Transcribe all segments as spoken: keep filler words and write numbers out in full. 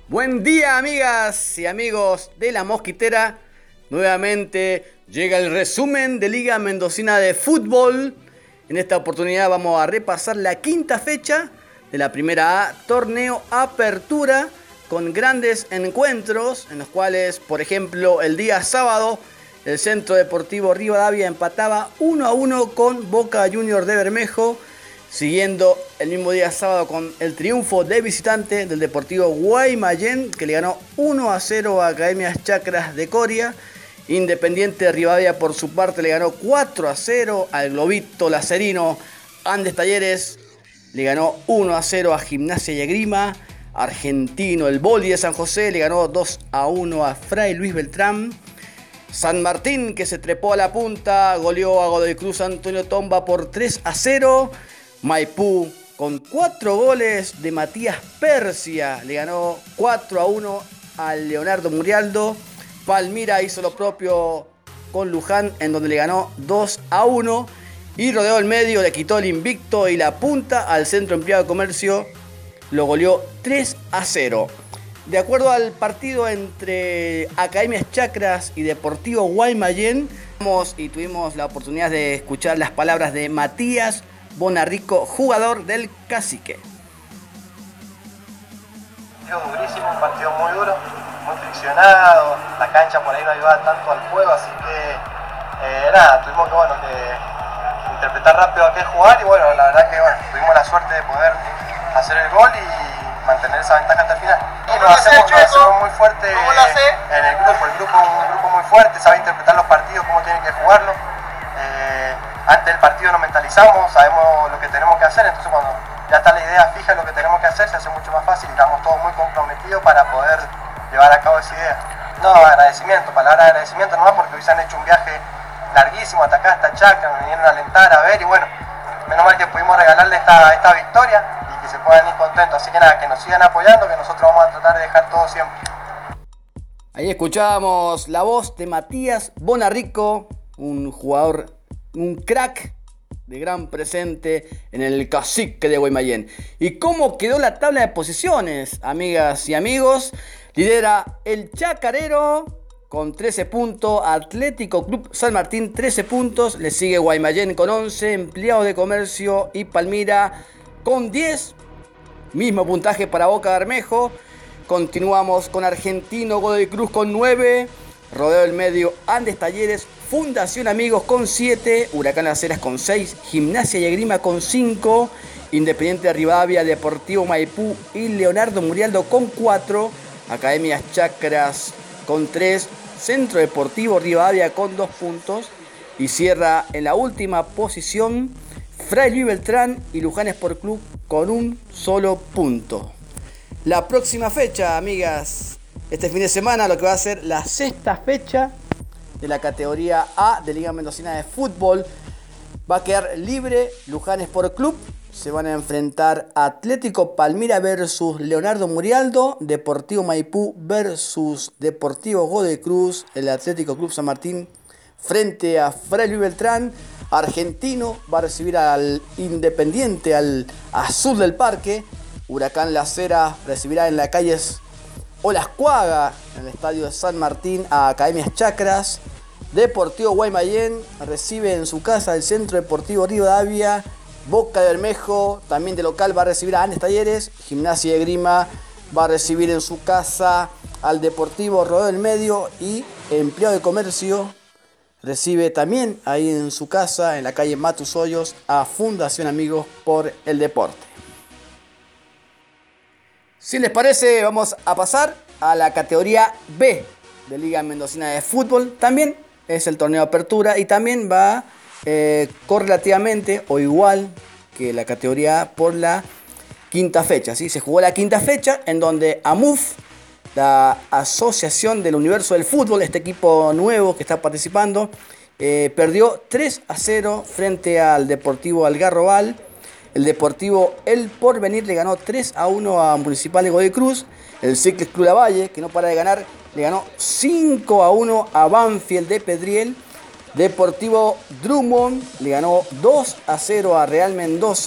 Buen día, amigas y amigos de La Mosquitera. Nuevamente llega el resumen de Liga Mendocina de Fútbol. En esta oportunidad vamos a repasar la quinta fecha de la Primera A, Torneo Apertura, con grandes encuentros en los cuales, por ejemplo, el día sábado, el Centro Deportivo Rivadavia empataba uno a uno con Boca Juniors de Bermejo, siguiendo el mismo día sábado con el triunfo de visitante del Deportivo Guaymallén, que le ganó uno a cero a Academias Chacras de Coria. Independiente de Rivadavia, por su parte, le ganó cuatro a cero al Globito Lacerino. Andes Talleres le ganó uno a cero a Gimnasia y Esgrima. Argentino, el Boli de San José, le ganó dos a uno a Fray Luis Beltrán. San Martín, que se trepó a la punta, goleó a Godoy Cruz Antonio Tomba por tres a cero. Maipú, con cuatro goles de Matías Persia, le ganó cuatro a uno al Leonardo Murialdo. Palmira hizo lo propio con Luján, en donde le ganó dos a uno. Y rodeó el medio, le quitó el invicto y la punta al Centro Empleado de Comercio, lo goleó tres a cero. De acuerdo al partido entre Academias Chacras y Deportivo Guaymallén, y tuvimos la oportunidad de escuchar las palabras de Matías Bonarrico, jugador del Cacique. Un partido durísimo, un partido muy duro, muy friccionado, la cancha por ahí no ayudaba tanto al juego, así que eh, nada, tuvimos que, bueno, que interpretar rápido a qué jugar y bueno, la verdad que bueno, tuvimos la suerte de poder hacer el gol y mantener esa ventaja hasta el final. Y nos hacemos, nos hacemos muy fuerte en el grupo, el grupo es un grupo muy fuerte, sabe interpretar los partidos, cómo tienen que jugarlo. Eh, antes del partido nos mentalizamos, sabemos lo que tenemos que hacer, entonces cuando ya está la idea fija de lo que tenemos que hacer, se hace mucho más fácil y estamos todos muy comprometidos para poder llevar a cabo esa idea. No, agradecimiento, palabra de agradecimiento nomás porque hoy se han hecho un viaje larguísimo hasta acá, hasta Chacra, me vinieron a alentar, a ver y bueno, menos mal que pudimos regalarle esta, esta victoria y que se puedan ir contentos, así que nada, que nos sigan apoyando, que nosotros vamos a tratar de dejar todo siempre. Ahí escuchábamos la voz de Matías Bonarrico, un jugador, un crack de gran presente en el Cacique de Guaymallén. ¿Y cómo quedó la tabla de posiciones, amigas y amigos? Lidera el Chacarero con trece puntos, Atlético Club San Martín trece puntos, le sigue Guaymallén con once, Empleados de Comercio y Palmira con diez, mismo puntaje para Boca Bermejo. Continuamos con Argentino Godoy Cruz con nueve, rodeo del medio Andes Talleres, Fundación Amigos con siete, Huracán Las Heras con seis, Gimnasia y Esgrima con cinco, Independiente de Rivadavia, Deportivo Maipú y Leonardo Murialdo con cuatro, Academias Chacras con tres, Centro Deportivo Rivadavia con dos puntos y cierra en la última posición Fray Luis Beltrán y Luján Sport Club con un solo punto. La próxima fecha, amigas, este fin de semana, lo que va a ser la sexta fecha de la categoría A de Liga Mendocina de Fútbol, va a quedar libre Luján Sport Club. Se van a enfrentar Atlético Palmira versus Leonardo Murialdo, Deportivo Maipú versus Deportivo Godoy Cruz, el Atlético Club San Martín frente a Fray Luis Beltrán. Argentino va a recibir al Independiente, al Azul del Parque. Huracán Las Heras recibirá en la calle Olascuaga, en el estadio de San Martín, a Academias Chacras. Deportivo Guaymallén recibe en su casa el Centro Deportivo Rivadavia. Boca de Bermejo, también de local, va a recibir a Andes Talleres. Gimnasia y Esgrima va a recibir en su casa al Deportivo Rodeo del Medio. Y Empleado de Comercio recibe también ahí en su casa, en la calle Matus Hoyos, a Fundación Amigos por el Deporte. Si les parece, vamos a pasar a la categoría B de Liga Mendocina de Fútbol. También es el torneo de apertura y también va eh, correlativamente o igual que la categoría A por la quinta fecha. ¿sí? Se jugó la quinta fecha en donde AMUF, la Asociación del Universo del Fútbol, este equipo nuevo que está participando, eh, perdió tres a cero frente al Deportivo Algarrobal. El Deportivo El Porvenir le ganó tres a uno a Municipal de Godoy Cruz. El Ciclist Club Lavalle, que no para de ganar, le ganó cinco a uno a Banfield de Pedriel. Deportivo Drummond le ganó dos a cero a Real Mendoza.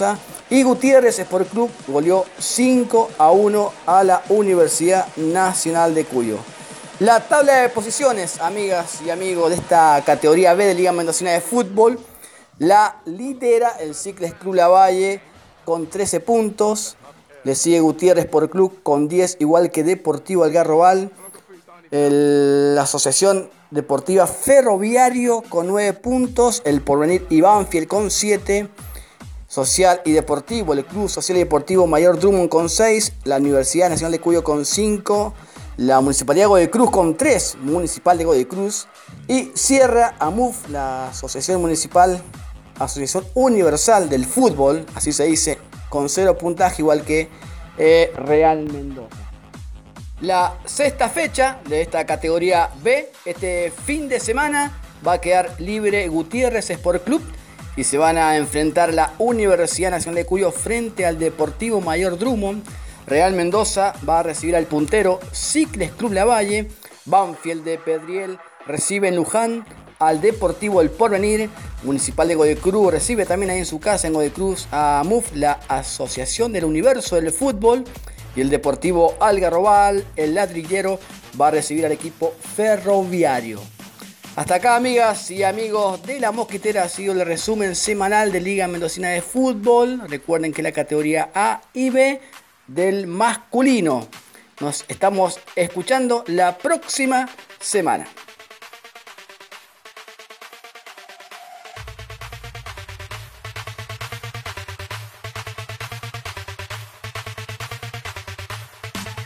Y Gutiérrez Sport Club goleó cinco a uno a la Universidad Nacional de Cuyo. La tabla de posiciones, amigas y amigos de esta categoría B de Liga Mendocina de Fútbol, la lidera el Cicles Club Lavalle con trece puntos. Le sigue Gutiérrez Sport Club con diez, igual que Deportivo Algarrobal. El, la Asociación Deportiva Ferroviario con nueve puntos. El Porvenir y Banfield con siete. Social y Deportivo, el Club Social y Deportivo Mayor Drummond con seis. La Universidad Nacional de Cuyo con cinco. La Municipalidad de Godoy Cruz con tres. Municipal de Godoy Cruz. Y cierra AMUF, la Asociación Municipal, Asociación Universal del Fútbol, así se dice, con cero puntaje, igual que eh, Real Mendoza. La sexta fecha de esta categoría B, este fin de semana, va a quedar libre Gutiérrez Sport Club y se van a enfrentar la Universidad Nacional de Cuyo frente al Deportivo Mayor Drummond. Real Mendoza va a recibir al puntero Cicles Club Lavalle. Banfield de Pedriel recibe en Luján al Deportivo El Porvenir. Municipal de Godoy Cruz recibe también ahí en su casa en Godoy Cruz a AMUF, la Asociación del Universo del Fútbol. Y el Deportivo Algarrobal, el ladrillero, va a recibir al equipo Ferroviario. Hasta acá, amigas y amigos de La Mosquitera, ha sido el resumen semanal de Liga Mendocina de Fútbol. Recuerden que la categoría A y B del masculino. Nos estamos escuchando la próxima semana.